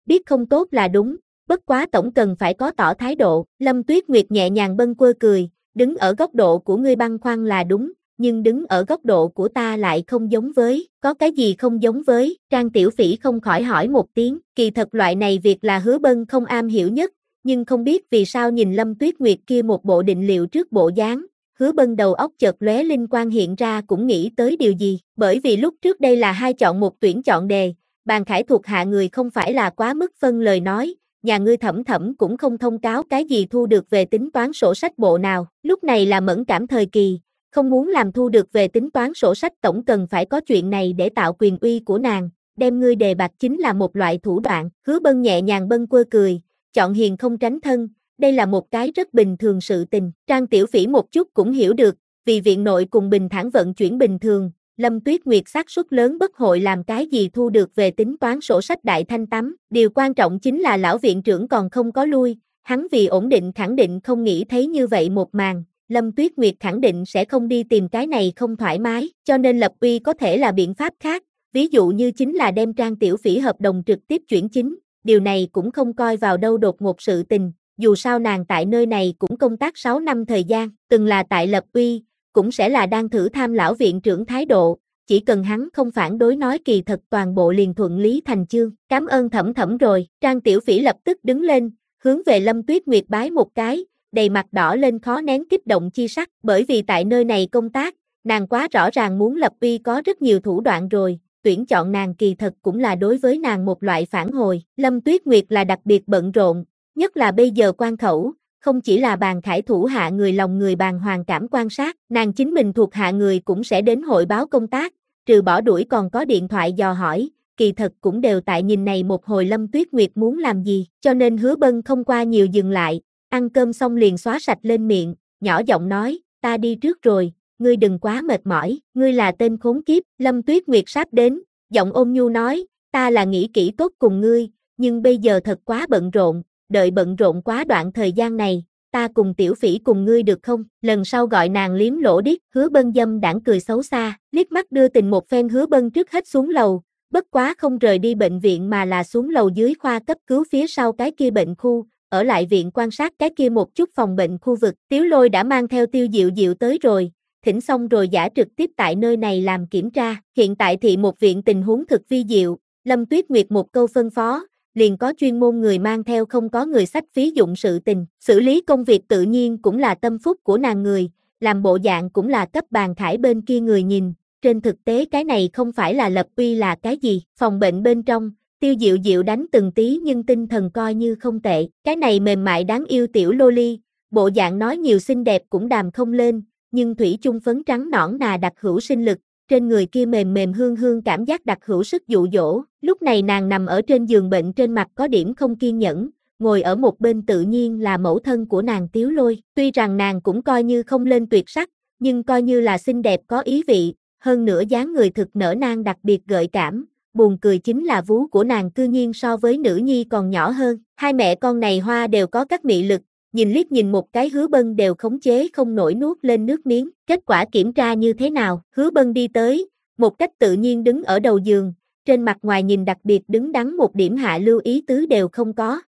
biết không tốt là đúng, bất quá tổng cần phải có tỏ thái độ. Lâm Tuyết Nguyệt nhẹ nhàng bâng quơ cười, đứng ở góc độ của ngươi băn khoăn là đúng, nhưng đứng ở góc độ của ta lại không giống với, có cái gì không giống với, Trang Tiểu Phỉ không khỏi hỏi một tiếng, kỳ thật loại này việc là Hứa Bân không am hiểu nhất, nhưng không biết vì sao nhìn Lâm Tuyết Nguyệt kia một bộ định liệu trước bộ dáng, Hứa Bân đầu óc chợt lóe linh quang hiện ra cũng nghĩ tới điều gì, bởi vì lúc trước đây là 2 chọn 1 tuyển chọn đề, Bàn Khải thuộc hạ người không phải là quá mức phân lời nói, nhà ngươi Thẩm Thẩm cũng không thông cáo cái gì thu được về tính toán sổ sách bộ nào, lúc này là mẫn cảm thời kỳ, không muốn làm thu được về tính toán sổ sách tổng cần phải có chuyện này để tạo quyền uy của nàng, đem ngươi đề bạt chính là một loại thủ đoạn, Hứa Bân nhẹ nhàng bâng quơ cười, chọn hiền không tránh thân, đây là một cái rất bình thường sự tình, Trang Tiểu Phỉ một chút cũng hiểu được, vì viện nội cùng bình thản vận chuyển bình thường, Lâm Tuyết Nguyệt xác suất lớn bất hội làm cái gì thu được về tính toán sổ sách đại thanh tắm, điều quan trọng chính là lão viện trưởng còn không có lui, hắn vì ổn định khẳng định không nghĩ thấy như vậy một màn, Lâm Tuyết Nguyệt khẳng định sẽ không đi tìm cái này không thoải mái, cho nên lập uy có thể là biện pháp khác, ví dụ như chính là đem Trang Tiểu Phỉ hợp đồng trực tiếp chuyển chính, điều này cũng không coi vào đâu đột ngột sự tình, dù sao nàng tại nơi này cũng công tác 6 năm thời gian, từng là tại lập uy, cũng sẽ là đang thử tham lão viện trưởng thái độ, chỉ cần hắn không phản đối nói kỳ thật toàn bộ liền thuận lý thành chương, cảm ơn Thẩm Thẩm rồi, Trang Tiểu Phỉ lập tức đứng lên, hướng về Lâm Tuyết Nguyệt bái một cái, đầy mặt đỏ lên khó nén kích động chi sắc, bởi vì tại nơi này công tác, nàng quá rõ ràng muốn lập uy có rất nhiều thủ đoạn rồi, tuyển chọn nàng kỳ thật cũng là đối với nàng một loại phản hồi, Lâm Tuyết Nguyệt là đặc biệt bận rộn, nhất là bây giờ quan khẩu, không chỉ là Bàn Khải thủ hạ người lòng người bàng hoàng cảm quan sát, nàng chính mình thuộc hạ người cũng sẽ đến hội báo công tác, trừ bỏ đuổi còn có điện thoại dò hỏi, kỳ thật cũng đều tại nhìn này một hồi Lâm Tuyết Nguyệt muốn làm gì, cho nên Hứa Bân không qua nhiều dừng lại, ăn cơm xong liền xóa sạch lên miệng, nhỏ giọng nói, ta đi trước rồi, ngươi đừng quá mệt mỏi, ngươi là tên khốn kiếp, Lâm Tuyết Nguyệt sắp đến, giọng ôn nhu nói, ta là nghĩ kỹ tốt cùng ngươi, nhưng bây giờ thật quá bận rộn, đợi bận rộn quá đoạn thời gian này, ta cùng Tiểu Phỉ cùng ngươi được không, lần sau gọi nàng liếm lỗ điếc, Hứa Bân dâm đãng cười xấu xa, liếc mắt đưa tình một phen Hứa Bân trước hết xuống lầu, bất quá không rời đi bệnh viện mà là xuống lầu dưới khoa cấp cứu phía sau cái kia bệnh khu, ở lại viện quan sát cái kia một chút phòng bệnh khu vực, Tiếu Lôi đã mang theo Tiêu Diệu Diệu tới rồi, thỉnh xong rồi giả trực tiếp tại nơi này làm kiểm tra, hiện tại thị một viện tình huống thực vi diệu, Lâm Tuyết Nguyệt một câu phân phó, liền có chuyên môn người mang theo không có người sách phí dụng sự tình, xử lý công việc tự nhiên cũng là tâm phúc của nàng người, làm bộ dạng cũng là cấp Bàn Khải bên kia người nhìn, trên thực tế cái này không phải là lập uy là cái gì, phòng bệnh bên trong, Tiêu Diệu Diệu đánh từng tí nhưng tinh thần coi như không tệ, cái này mềm mại đáng yêu tiểu loli, bộ dạng nói nhiều xinh đẹp cũng đàm không lên, nhưng thủy chung phấn trắng nõn nà đặc hữu sinh lực, trên người kia mềm mềm hương hương cảm giác đặc hữu sức dụ dỗ, lúc này nàng nằm ở trên giường bệnh trên mặt có điểm không kiên nhẫn, ngồi ở một bên tự nhiên là mẫu thân của nàng Tiếu Lôi, tuy rằng nàng cũng coi như không lên tuyệt sắc, nhưng coi như là xinh đẹp có ý vị, hơn nữa dáng người thực nở nang đặc biệt gợi cảm, buồn cười chính là vú của nàng cư nhiên so với nữ nhi còn nhỏ hơn, hai mẹ con này hoa đều có các mị lực, nhìn liếc nhìn một cái Hứa Bân đều khống chế không nổi nuốt lên nước miếng, kết quả kiểm tra như thế nào, Hứa Bân đi tới, một cách tự nhiên đứng ở đầu giường, trên mặt ngoài nhìn đặc biệt đứng đắn một điểm hạ lưu ý tứ đều không có,